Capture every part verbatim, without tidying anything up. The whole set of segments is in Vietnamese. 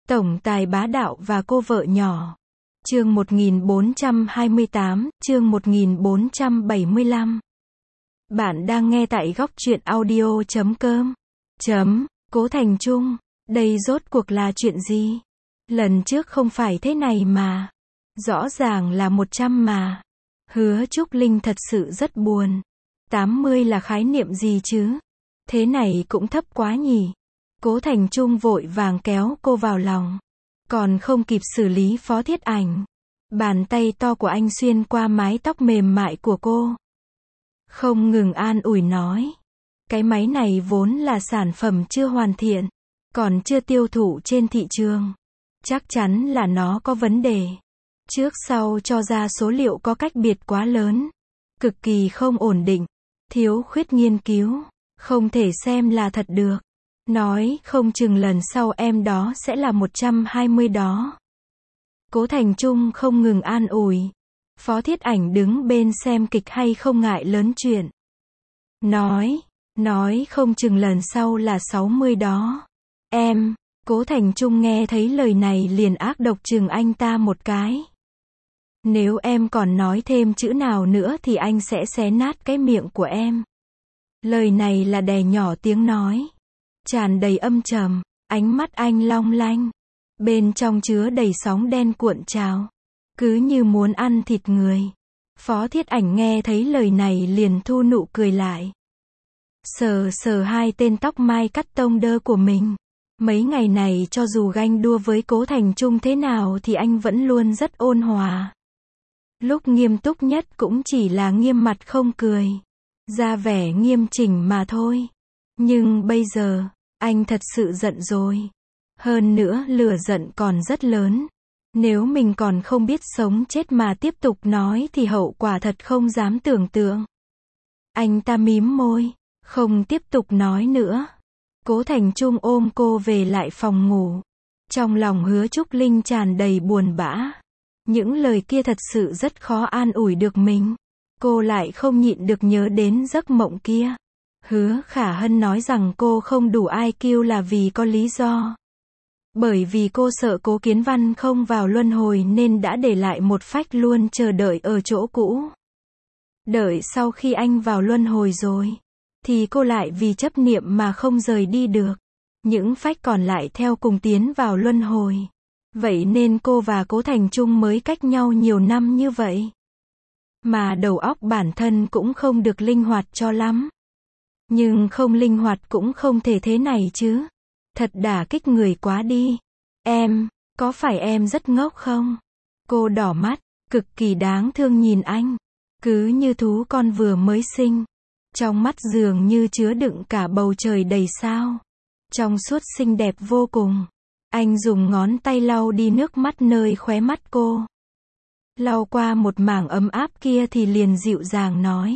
Tổng tài bá đạo và cô vợ nhỏ. Chương một nghìn bốn trăm hai mươi tám, chương một nghìn bốn trăm bảy mươi lăm. Bạn đang nghe tại góc truyện audio chấm com. Chấm, Cố Thành Trung, đây rốt cuộc là chuyện gì? Lần trước không phải thế này mà. Rõ ràng là một trăm mà. Hứa Trúc Linh thật sự rất buồn. tám mươi là khái niệm gì chứ? Thế này cũng thấp quá nhỉ? Cố Thành Trung vội vàng kéo cô vào lòng. Còn không kịp xử lý Phó Thiết Ảnh. Bàn tay to của anh xuyên qua mái tóc mềm mại của cô. Không ngừng an ủi nói. Cái máy này vốn là sản phẩm chưa hoàn thiện. Còn chưa tiêu thụ trên thị trường. Chắc chắn là nó có vấn đề. Trước sau cho ra số liệu có cách biệt quá lớn. Cực kỳ không ổn định. Thiếu khuyết nghiên cứu. Không thể xem là thật được. Nói không chừng lần sau em đó sẽ là một trăm hai mươi đó. Cố Thành Trung không ngừng an ủi. Phó Thiết Ảnh đứng bên xem kịch hay không ngại lớn chuyện. Nói, nói không chừng lần sau là sáu mươi đó. Em, Cố Thành Trung nghe thấy lời này liền ác độc chừng anh ta một cái. Nếu em còn nói thêm chữ nào nữa thì anh sẽ xé nát cái miệng của em. Lời này là đè nhỏ tiếng nói. Tràn đầy âm trầm, ánh mắt anh long lanh. Bên trong chứa đầy sóng đen cuộn trào. Cứ như muốn ăn thịt người. Phó Thiết Ảnh nghe thấy lời này liền thu nụ cười lại. Sờ sờ hai tên tóc mai cắt tông đơ của mình. Mấy ngày này cho dù ganh đua với Cố Thành Trung thế nào thì anh vẫn luôn rất ôn hòa. Lúc nghiêm túc nhất cũng chỉ là nghiêm mặt không cười. Ra vẻ nghiêm chỉnh mà thôi. Nhưng bây giờ, anh thật sự giận rồi. Hơn nữa lửa giận còn rất lớn. Nếu mình còn không biết sống chết mà tiếp tục nói thì hậu quả thật không dám tưởng tượng. Anh ta mím môi, không tiếp tục nói nữa. Cố Thành Trung ôm cô về lại phòng ngủ. Trong lòng Hứa Trúc Linh tràn đầy buồn bã. Những lời kia thật sự rất khó an ủi được mình. Cô lại không nhịn được nhớ đến giấc mộng kia. Hứa Khả Hân nói rằng cô không đủ i kiu là vì có lý do. Bởi vì cô sợ Cố Kiến Văn không vào luân hồi nên đã để lại một phách luôn chờ đợi ở chỗ cũ. Đợi sau khi anh vào luân hồi rồi, thì cô lại vì chấp niệm mà không rời đi được. Những phách còn lại theo cùng tiến vào luân hồi. Vậy nên cô và Cố Thành Trung mới cách nhau nhiều năm như vậy. Mà đầu óc bản thân cũng không được linh hoạt cho lắm. Nhưng không linh hoạt cũng không thể thế này chứ. Thật đả kích người quá đi. Em, có phải em rất ngốc không? Cô đỏ mắt, cực kỳ đáng thương nhìn anh. Cứ như thú con vừa mới sinh. Trong mắt dường như chứa đựng cả bầu trời đầy sao. Trong suốt xinh đẹp vô cùng. Anh dùng ngón tay lau đi nước mắt nơi khóe mắt cô. Lau qua một mảng ấm áp kia thì liền dịu dàng nói.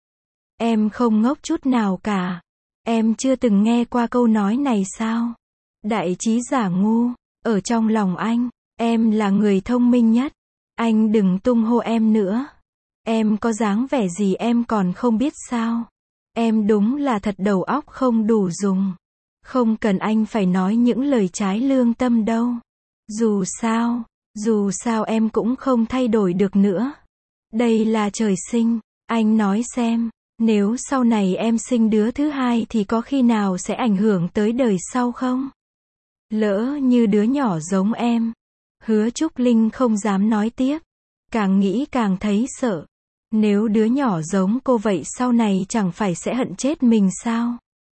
Em không ngốc chút nào cả. Em chưa từng nghe qua câu nói này sao? Đại trí giả ngu. Ở trong lòng anh, em là người thông minh nhất. Anh đừng tung hô em nữa. Em có dáng vẻ gì em còn không biết sao? Em đúng là thật đầu óc không đủ dùng. Không cần anh phải nói những lời trái lương tâm đâu. Dù sao, dù sao em cũng không thay đổi được nữa. Đây là trời sinh. Anh nói xem, nếu sau này em sinh đứa thứ hai thì có khi nào sẽ ảnh hưởng tới đời sau không? Lỡ như đứa nhỏ giống em. Hứa Trúc Linh không dám nói tiếp. Càng nghĩ càng thấy sợ. Nếu đứa nhỏ giống cô vậy sau này chẳng phải sẽ hận chết mình sao?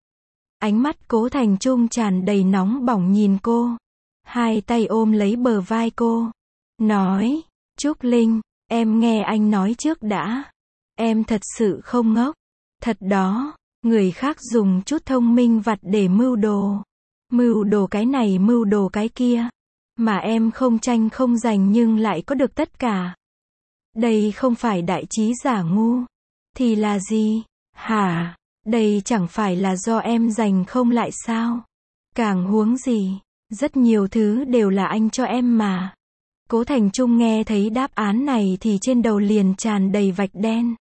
Ánh mắt Cố Thành Trung tràn đầy nóng bỏng nhìn cô. Hai tay ôm lấy bờ vai cô. Nói, Trúc Linh, em nghe anh nói trước đã. Em thật sự không ngốc. Thật đó, người khác dùng chút thông minh vặt để mưu đồ. Mưu đồ cái này mưu đồ cái kia. Mà em không tranh không giành nhưng lại có được tất cả. Đây không phải đại trí giả ngu. Thì là gì? Hả? Đây chẳng phải là do em giành không lại sao? Càng huống gì? Rất nhiều thứ đều là anh cho em mà. Cố Thành Trung nghe thấy đáp án này thì trên đầu liền tràn đầy vạch đen.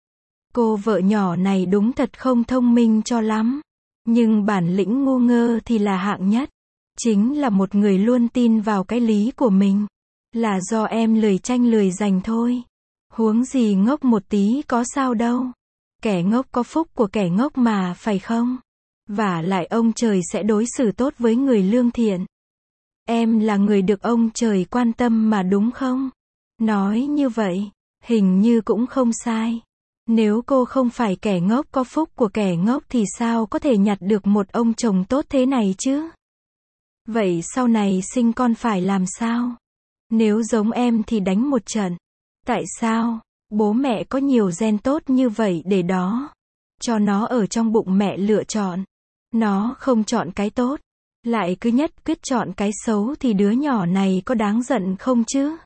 Cô vợ nhỏ này đúng thật không thông minh cho lắm. Nhưng bản lĩnh ngu ngơ thì là hạng nhất. Chính là một người luôn tin vào cái lý của mình. Là do em lười tranh lười giành thôi. Huống gì ngốc một tí có sao đâu. Kẻ ngốc có phúc của kẻ ngốc mà, phải không? Vả lại ông trời sẽ đối xử tốt với người lương thiện. Em là người được ông trời quan tâm mà đúng không? Nói như vậy, hình như cũng không sai. Nếu cô không phải kẻ ngốc có phúc của kẻ ngốc thì sao có thể nhặt được một ông chồng tốt thế này chứ? Vậy sau này sinh con phải làm sao? Nếu giống em thì đánh một trận. Tại sao? Bố mẹ có nhiều gen tốt như vậy để đó. Cho nó ở trong bụng mẹ lựa chọn. Nó không chọn cái tốt. Lại cứ nhất quyết chọn cái xấu thì đứa nhỏ này có đáng giận không chứ?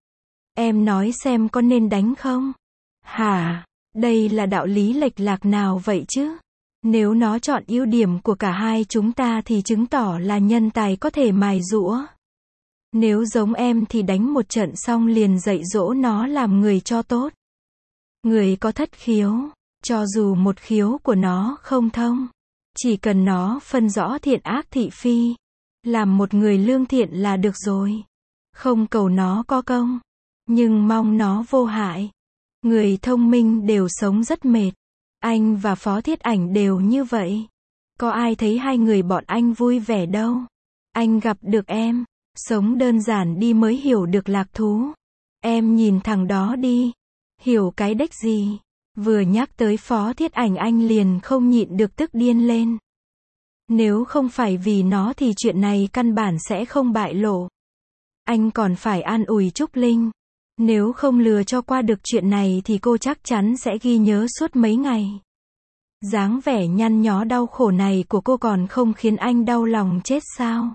Em nói xem có nên đánh không? Hả? Đây là đạo lý lệch lạc nào vậy chứ? Nếu nó chọn ưu điểm của cả hai chúng ta thì chứng tỏ là nhân tài có thể mài giũa. Nếu giống em thì đánh một trận xong liền dạy dỗ nó làm người cho tốt. Người có thất khiếu, cho dù một khiếu của nó không thông, chỉ cần nó phân rõ thiện ác thị phi, làm một người lương thiện là được rồi. Không cầu nó có công, nhưng mong nó vô hại. Người thông minh đều sống rất mệt. Anh và Phó Thiết Ảnh đều như vậy. Có ai thấy hai người bọn anh vui vẻ đâu. Anh gặp được em. Sống đơn giản đi mới hiểu được lạc thú. Em nhìn thằng đó đi. Hiểu cái đếch gì. Vừa nhắc tới Phó Thiết Ảnh anh liền không nhịn được tức điên lên. Nếu không phải vì nó thì chuyện này căn bản sẽ không bại lộ. Anh còn phải an ủi Trúc Linh. Nếu không lừa cho qua được chuyện này thì cô chắc chắn sẽ ghi nhớ suốt mấy ngày. Dáng vẻ nhăn nhó đau khổ này của cô còn không khiến anh đau lòng chết sao?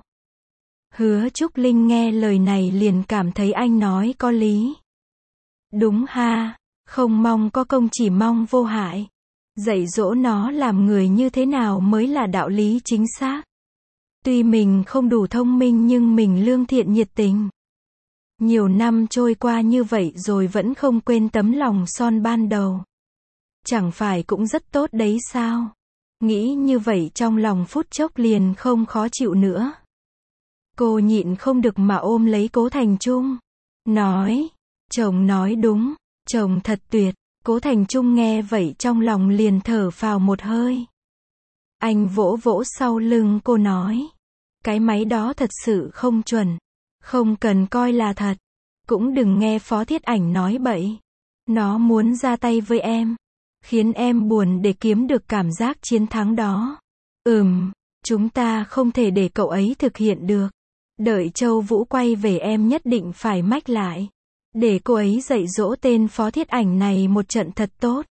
Hứa Trúc Linh nghe lời này liền cảm thấy anh nói có lý. Đúng ha, không mong có công chỉ mong vô hại. Dạy dỗ nó làm người như thế nào mới là đạo lý chính xác. Tuy mình không đủ thông minh nhưng mình lương thiện nhiệt tình. Nhiều năm trôi qua như vậy rồi vẫn không quên tấm lòng son ban đầu. Chẳng phải cũng rất tốt đấy sao? Nghĩ như vậy trong lòng phút chốc liền không khó chịu nữa. Cô nhịn không được mà ôm lấy Cố Thành Trung. Nói, chồng nói đúng, chồng thật tuyệt. Cố Thành Trung nghe vậy trong lòng liền thở phào một hơi. Anh vỗ vỗ sau lưng cô nói. Cái máy đó thật sự không chuẩn. Không cần coi là thật. Cũng đừng nghe Phó Thiết Ảnh nói bậy. Nó muốn ra tay với em. Khiến em buồn để kiếm được cảm giác chiến thắng đó. Ừm, chúng ta không thể để cậu ấy thực hiện được. Đợi Châu Vũ quay về em nhất định phải mách lại. Để cô ấy dạy dỗ tên Phó Thiết Ảnh này một trận thật tốt.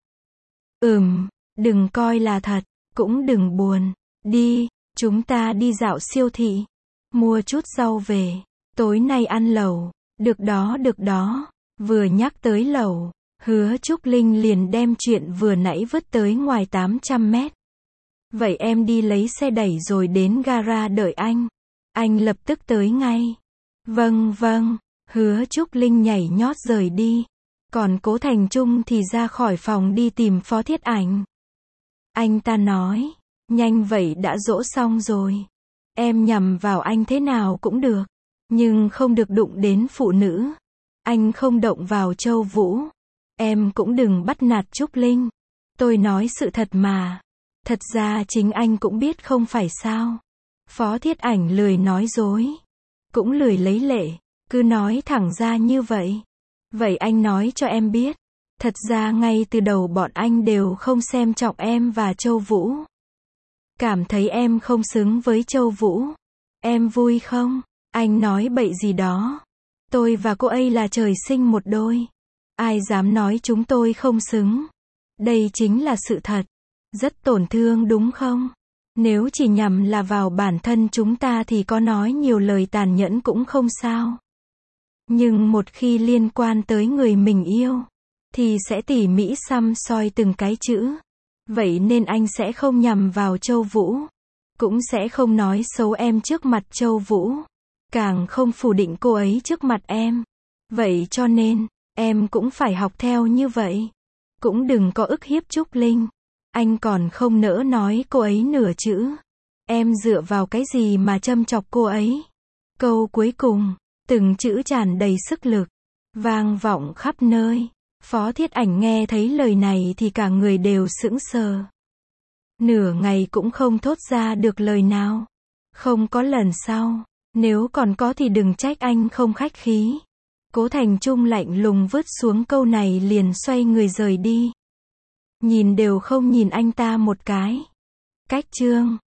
Ừm, đừng coi là thật, cũng đừng buồn. Đi, chúng ta đi dạo siêu thị. Mua chút rau về. Tối nay ăn lẩu. Được đó được đó. Vừa nhắc tới lẩu, Hứa Trúc Linh liền đem chuyện vừa nãy vứt tới ngoài tám trăm mét. Vậy em đi lấy xe đẩy rồi đến gara đợi anh. Anh lập tức tới ngay. Vâng vâng. Hứa Trúc Linh nhảy nhót rời đi. Còn Cố Thành Trung thì ra khỏi phòng đi tìm Phó Thiết Ảnh. Anh ta nói, nhanh vậy đã dỗ xong rồi. Em nhằm vào anh thế nào cũng được. Nhưng không được đụng đến phụ nữ. Anh không động vào Châu Vũ. Em cũng đừng bắt nạt Trúc Linh. Tôi nói sự thật mà. Thật ra chính anh cũng biết không phải sao. Phó Thiết Ảnh lười nói dối. Cũng lười lấy lệ. Cứ nói thẳng ra như vậy. Vậy anh nói cho em biết. Thật ra ngay từ đầu bọn anh đều không xem trọng em và Châu Vũ. Cảm thấy em không xứng với Châu Vũ. Em vui không? Anh nói bậy gì đó. Tôi và cô ấy là trời sinh một đôi. Ai dám nói chúng tôi không xứng. Đây chính là sự thật. Rất tổn thương đúng không? Nếu chỉ nhằm là vào bản thân chúng ta thì có nói nhiều lời tàn nhẫn cũng không sao. Nhưng một khi liên quan tới người mình yêu, thì sẽ tỉ mỉ săm soi từng cái chữ. Vậy nên anh sẽ không nhằm vào Châu Vũ. Cũng sẽ không nói xấu em trước mặt Châu Vũ. Càng không phủ định cô ấy trước mặt em. Vậy cho nên, em cũng phải học theo như vậy. Cũng đừng có ức hiếp Trúc Linh. Anh còn không nỡ nói cô ấy nửa chữ. Em dựa vào cái gì mà châm chọc cô ấy? Câu cuối cùng, từng chữ tràn đầy sức lực, vang vọng khắp nơi. Phó Thiết Ảnh nghe thấy lời này thì cả người đều sững sờ. Nửa ngày cũng không thốt ra được lời nào. Không có lần sau. Nếu còn có thì đừng trách anh không khách khí. Cố Thành Trung lạnh lùng vứt xuống câu này liền xoay người rời đi. Nhìn đều không nhìn anh ta một cái. Cách chương